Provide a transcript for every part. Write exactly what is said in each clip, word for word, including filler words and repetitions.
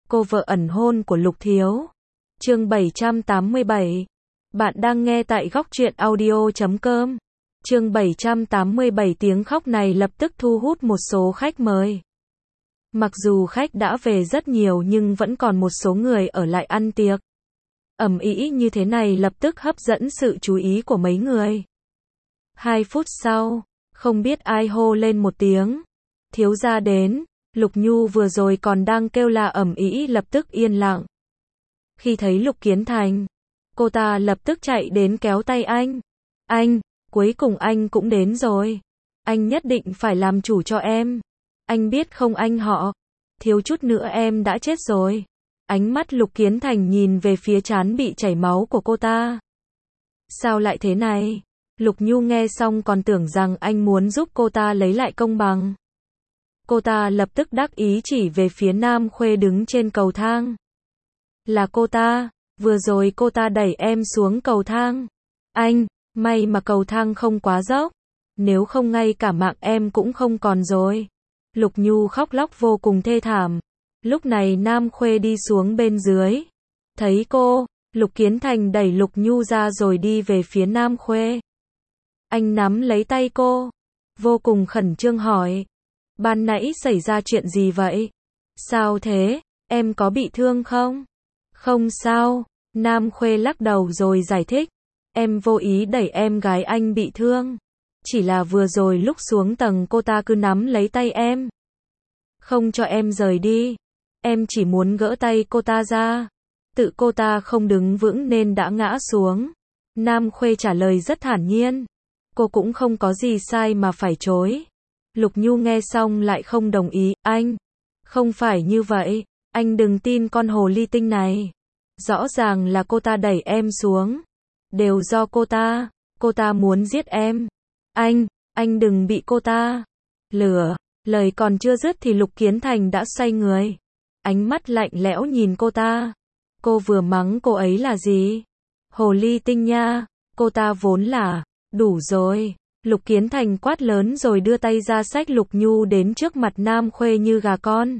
cô vợ ẩn hôn của Lục Thiếu. Chương bảy trăm tám mươi bảy. Bạn đang nghe tại góc truyện audio chấm com. Chương bảy trăm tám mươi bảy. Tiếng khóc này lập tức thu hút một số khách mời. Mặc dù khách đã về rất nhiều nhưng vẫn còn một số người ở lại ăn tiệc. Ầm ĩ như thế này lập tức hấp dẫn sự chú ý của mấy người. Hai phút sau, không biết ai hô lên một tiếng. Thiếu gia đến. Lục Nhu vừa rồi còn đang kêu la ầm ĩ lập tức yên lặng. Khi thấy Lục Kiến Thành, cô ta lập tức chạy đến kéo tay anh. Anh, cuối cùng anh cũng đến rồi. Anh nhất định phải làm chủ cho em. Anh biết không anh họ, thiếu chút nữa em đã chết rồi. Ánh mắt Lục Kiến Thành nhìn về phía trán bị chảy máu của cô ta. Sao lại thế này? Lục Nhu nghe xong còn tưởng rằng anh muốn giúp cô ta lấy lại công bằng. Cô ta lập tức đắc ý chỉ về phía Nam Khuê đứng trên cầu thang. Là cô ta, vừa rồi cô ta đẩy em xuống cầu thang. Anh, may mà cầu thang không quá dốc, nếu không ngay cả mạng em cũng không còn rồi. Lục Nhu khóc lóc vô cùng thê thảm. Lúc này Nam Khuê đi xuống bên dưới. Thấy cô, Lục Kiến Thành đẩy Lục Nhu ra rồi đi về phía Nam Khuê. Anh nắm lấy tay cô, vô cùng khẩn trương hỏi. Ban nãy xảy ra chuyện gì vậy? Sao thế? Em có bị thương không? Không sao. Nam Khuê lắc đầu rồi giải thích. Em vô ý đẩy em gái anh bị thương. Chỉ là vừa rồi lúc xuống tầng cô ta cứ nắm lấy tay em, không cho em rời đi. Em chỉ muốn gỡ tay cô ta ra. Tự cô ta không đứng vững nên đã ngã xuống. Nam Khuê trả lời rất thản nhiên. Cô cũng không có gì sai mà phải chối. Lục Nhu nghe xong lại không đồng ý. Anh, không phải như vậy. Anh đừng tin con hồ ly tinh này. Rõ ràng là cô ta đẩy em xuống. Đều do cô ta. Cô ta muốn giết em. Anh, anh đừng bị cô ta lừa. Lời còn chưa dứt thì Lục Kiến Thành đã xoay người. Ánh mắt lạnh lẽo nhìn cô ta. Cô vừa mắng cô ấy là gì? Hồ ly tinh nha. Cô ta vốn là... Đủ rồi. Lục Kiến Thành quát lớn rồi đưa tay ra xách Lục Nhu đến trước mặt Nam Khuê như gà con.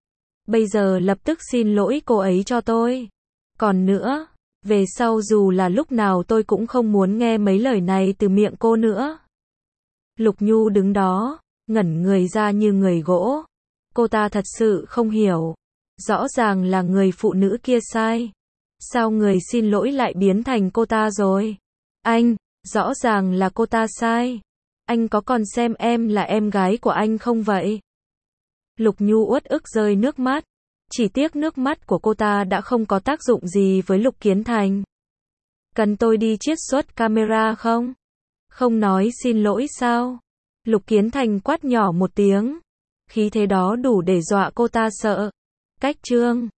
Bây giờ lập tức xin lỗi cô ấy cho tôi. Còn nữa, về sau dù là lúc nào tôi cũng không muốn nghe mấy lời này từ miệng cô nữa. Lục Nhu đứng đó, ngẩn người ra như người gỗ. Cô ta thật sự không hiểu. Rõ ràng là người phụ nữ kia sai. Sao người xin lỗi lại biến thành cô ta rồi? Anh, rõ ràng là cô ta sai. Anh có còn xem em là em gái của anh không vậy? Lục Nhu uất ức rơi nước mắt. Chỉ tiếc nước mắt của cô ta đã không có tác dụng gì với Lục Kiến Thành. Cần tôi đi chiết xuất camera không? Không nói xin lỗi sao? Lục Kiến Thành quát nhỏ một tiếng. Khí thế đó đủ để dọa cô ta sợ. Cách chương